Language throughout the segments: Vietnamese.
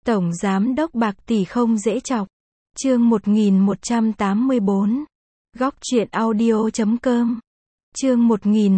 Tổng giám đốc bạc tỷ không dễ chọc. Chương 1184. Góc truyện audio.com. Chương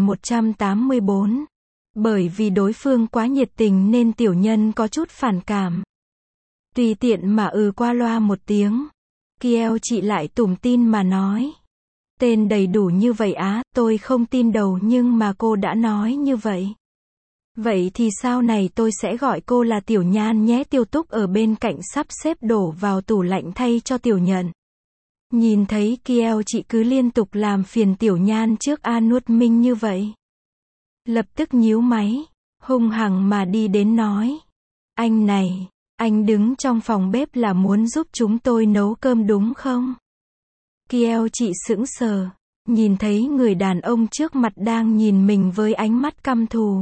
1184. Bởi vì đối phương quá nhiệt tình nên tiểu nhân có chút phản cảm. Tùy tiện mà qua loa một tiếng. Kieo chị lại tủm tỉm mà nói. Tên đầy đủ như vậy á, tôi không tin đâu, nhưng mà cô đã nói như vậy. Vậy thì sau này tôi sẽ gọi cô là Tiểu Nhan nhé. Tiêu Túc ở bên cạnh sắp xếp đổ vào tủ lạnh thay cho Tiểu Nhận. Nhìn thấy Kieo chị cứ liên tục làm phiền Tiểu Nhan trước nuốt minh như vậy. Lập tức nhíu máy, hung hăng mà đi đến nói. Anh này, anh đứng trong phòng bếp là muốn giúp chúng tôi nấu cơm đúng không? Kieo chị sững sờ, nhìn thấy người đàn ông trước mặt đang nhìn mình với ánh mắt căm thù.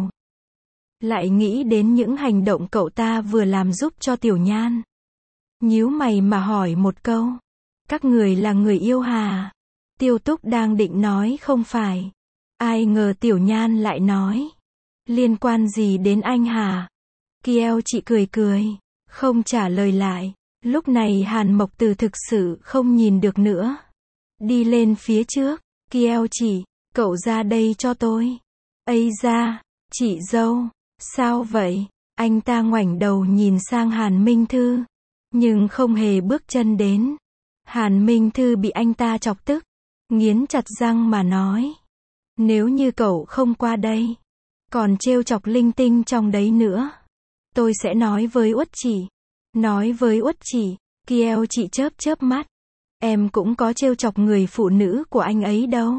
Lại nghĩ đến những hành động cậu ta vừa làm giúp cho Tiểu Nhan. Nhíu mày mà hỏi một câu. Các người là người yêu hả? Tiêu Túc đang định nói không phải. Ai ngờ Tiểu Nhan lại nói. Liên quan gì đến anh hả? Kieo chị cười cười, không trả lời lại. Lúc này Hàn Mộc Từ thực sự không nhìn được nữa. Đi lên phía trước. Kieo chị, cậu ra đây cho tôi. Ây da, chị dâu. Sao vậy? Anh ta ngoảnh đầu nhìn sang Hàn Minh Thư, nhưng không hề bước chân đến. Hàn Minh Thư bị anh ta chọc tức, nghiến chặt răng mà nói. Nếu như cậu không qua đây, còn trêu chọc linh tinh trong đấy nữa, tôi sẽ nói với Uất Chỉ. Nói với Uất Chỉ. Kieo chị chớp chớp mắt. Em cũng có trêu chọc người phụ nữ của anh ấy đâu.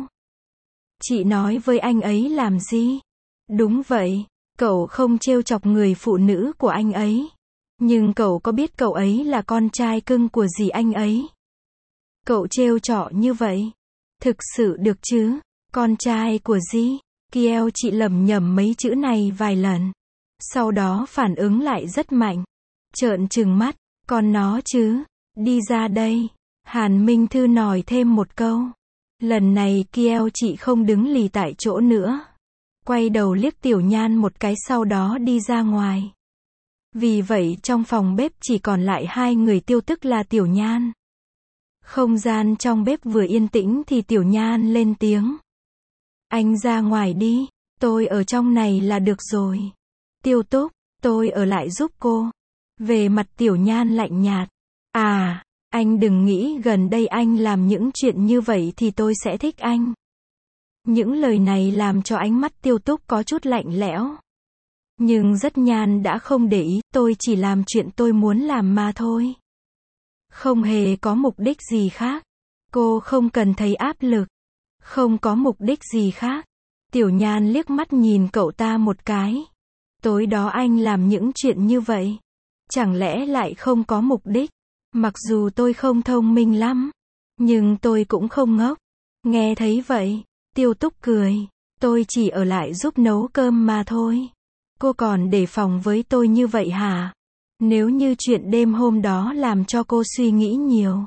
Chị nói với anh ấy làm gì? Đúng vậy. Cậu không trêu chọc người phụ nữ của anh ấy. Nhưng cậu có biết cậu ấy là con trai cưng của dì anh ấy? Cậu trêu chọ như vậy. Thực sự được chứ? Con trai của dì? Kieo chị lẩm nhẩm mấy chữ này vài lần. Sau đó phản ứng lại rất mạnh. Trợn trừng mắt. Con nó chứ? Đi ra đây. Hàn Minh Thư nói thêm một câu. Lần này Kieo chị không đứng lì tại chỗ nữa. Quay đầu liếc Tiểu Nhan một cái sau đó đi ra ngoài. Vì vậy trong phòng bếp chỉ còn lại hai người Tiêu Tức là Tiểu Nhan. Không gian trong bếp vừa yên tĩnh thì Tiểu Nhan lên tiếng. Anh ra ngoài đi, tôi ở trong này là được rồi. Tiêu Túc, tôi ở lại giúp cô. Về mặt Tiểu Nhan lạnh nhạt. À, anh đừng nghĩ gần đây anh làm những chuyện như vậy thì tôi sẽ thích anh. Những lời này làm cho ánh mắt Tiêu Túc có chút lạnh lẽo. Nhưng rất Nhan đã không để ý, tôi chỉ làm chuyện tôi muốn làm mà thôi. Không hề có mục đích gì khác. Cô không cần thấy áp lực. Không có mục đích gì khác. Tiểu Nhan liếc mắt nhìn cậu ta một cái. Tối đó anh làm những chuyện như vậy. Chẳng lẽ lại không có mục đích? Mặc dù tôi không thông minh lắm, nhưng tôi cũng không ngốc. Nghe thấy vậy, Tiêu Túc cười. Tôi chỉ ở lại giúp nấu cơm mà thôi. Cô còn đề phòng với tôi như vậy hả? Nếu như chuyện đêm hôm đó làm cho cô suy nghĩ nhiều,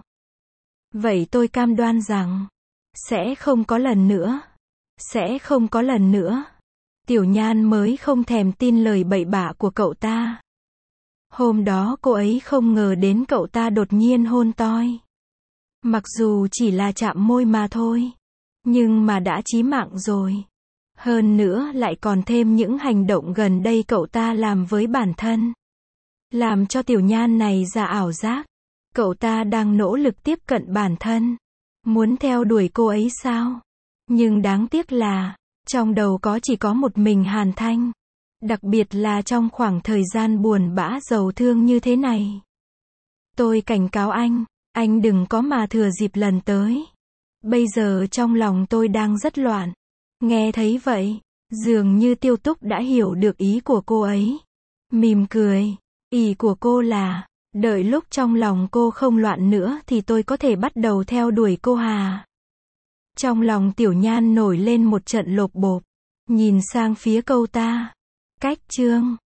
vậy tôi cam đoan rằng sẽ không có lần nữa. Sẽ không có lần nữa. Tiểu Nhan mới không thèm tin lời bậy bạ của cậu ta. Hôm đó cô ấy không ngờ đến cậu ta đột nhiên hôn toi. Mặc dù chỉ là chạm môi mà thôi, nhưng mà đã chí mạng rồi. Hơn nữa lại còn thêm những hành động gần đây cậu ta làm với bản thân. Làm cho Tiểu Nhan này ra ảo giác. Cậu ta đang nỗ lực tiếp cận bản thân. Muốn theo đuổi cô ấy sao? Nhưng đáng tiếc là, trong đầu chỉ có một mình Hàn Thanh. Đặc biệt là trong khoảng thời gian buồn bã giàu thương như thế này. Tôi cảnh cáo anh đừng có mà thừa dịp lần tới. Bây giờ trong lòng tôi đang rất loạn. Nghe thấy vậy, dường như Tiêu Túc đã hiểu được ý của cô ấy. Mỉm cười, ý của cô là, đợi lúc trong lòng cô không loạn nữa thì tôi có thể bắt đầu theo đuổi cô hà. Trong lòng Tiểu Nhan nổi lên một trận lộp bộp, nhìn sang phía cậu ta. Cách chương